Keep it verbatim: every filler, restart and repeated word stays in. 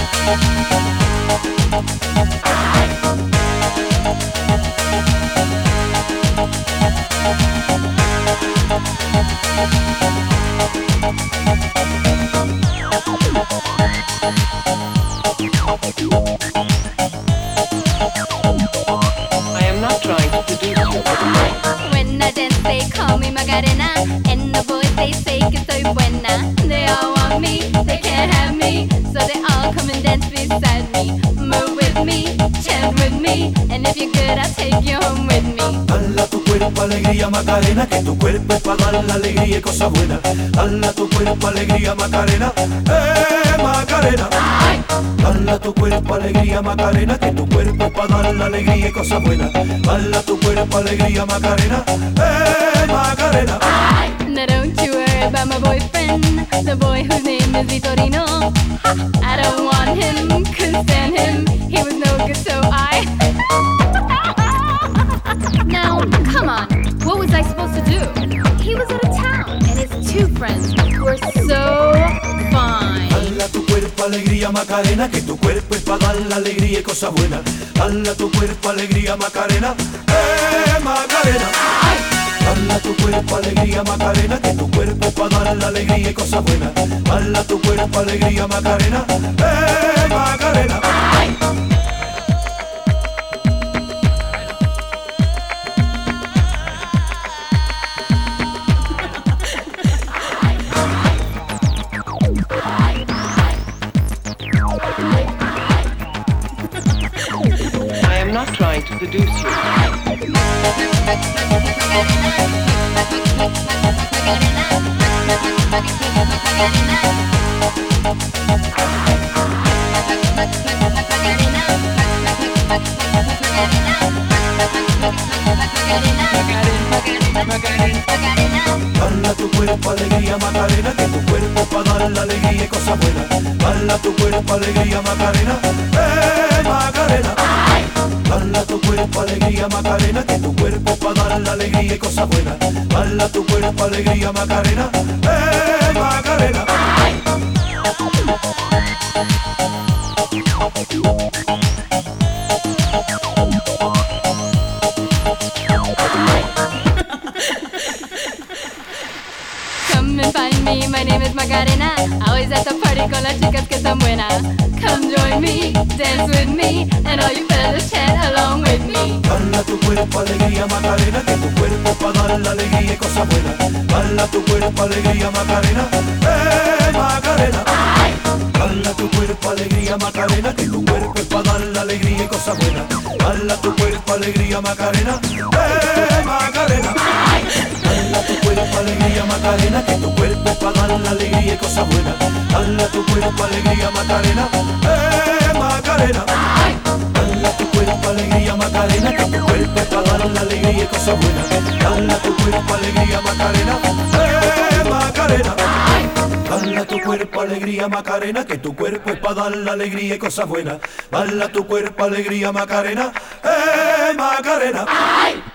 I am not trying to seduce you. When I dance they call me Macarena, and the boys they say que soy buena. They all want me, they can't have me, so they all come and dance beside me. Move with me, chant with me, and if you're good I'll take you home with me. Dala tu cuerpo alegría Macarena, que tu cuerpo es para dar la alegría y cosas buenas. Dala tu cuerpo alegría Macarena, eh Macarena. Dala tu cuerpo alegría Macarena, que tu cuerpo es para dar la alegría y cosas buenas. Dala tu cuerpo alegría Macarena, eh Macarena. Now don't you worry about my boyfriend, the boy whose name is Vitorino. Ha! I don't want him, couldn't stand him, he was no good so I Now, come on, what was I supposed to do? He was out of town, and his two friends were so fine. Dala tu cuerpo alegría Macarena, que tu cuerpo es para dar la alegría y cosas buenas. Dala tu cuerpo alegría Macarena, eh Macarena. Dala tu cuerpo alegría Macarena, que tu cuerpo es para dar la alegría y cosas buenas. Dala tu cuerpo alegría Macarena, eh Macarena. I am not trying to seduce you. Dala tu cuerpo alegría Macarena, que tu cuerpo es para dar la alegría y cosas buenas. Dala tu cuerpo alegría Macarena, eh Macarena. Dala tu cuerpo alegría Macarena, que tu cuerpo es para dar la alegría y cosas buenas. Dala tu cuerpo alegría Macarena, eh Macarena. Come and find me, my name is Macarena. Always at the party con las chicas que están buenas. Come join me, dance with me, and all you fellas chant along with me. Dala tu cuerpo alegría Macarena, que tu cuerpo es para dar la alegría y cosas buenas. Dala tu cuerpo alegría Macarena, eh Macarena. Dala tu cuerpo alegría Macarena, que tu cuerpo es para dar la alegría y cosas buenas. Dala tu cuerpo alegría Macarena, eh Macarena. Dala tu cuerpo alegría Macarena, que tu cuerpo es para dar la alegría y cosas buenas. Dala tu cuerpo alegría Macarena, eh Macarena. Dala tu cuerpo alegría Macarena, que tu cuerpo es para dar la alegría y cosas buenas. Dala tu cuerpo alegría Macarena, eh Macarena. Dala tu cuerpo alegría Macarena, que tu cuerpo es para dar la alegría y cosas buenas. Dala tu cuerpo alegría Macarena, eh Macarena.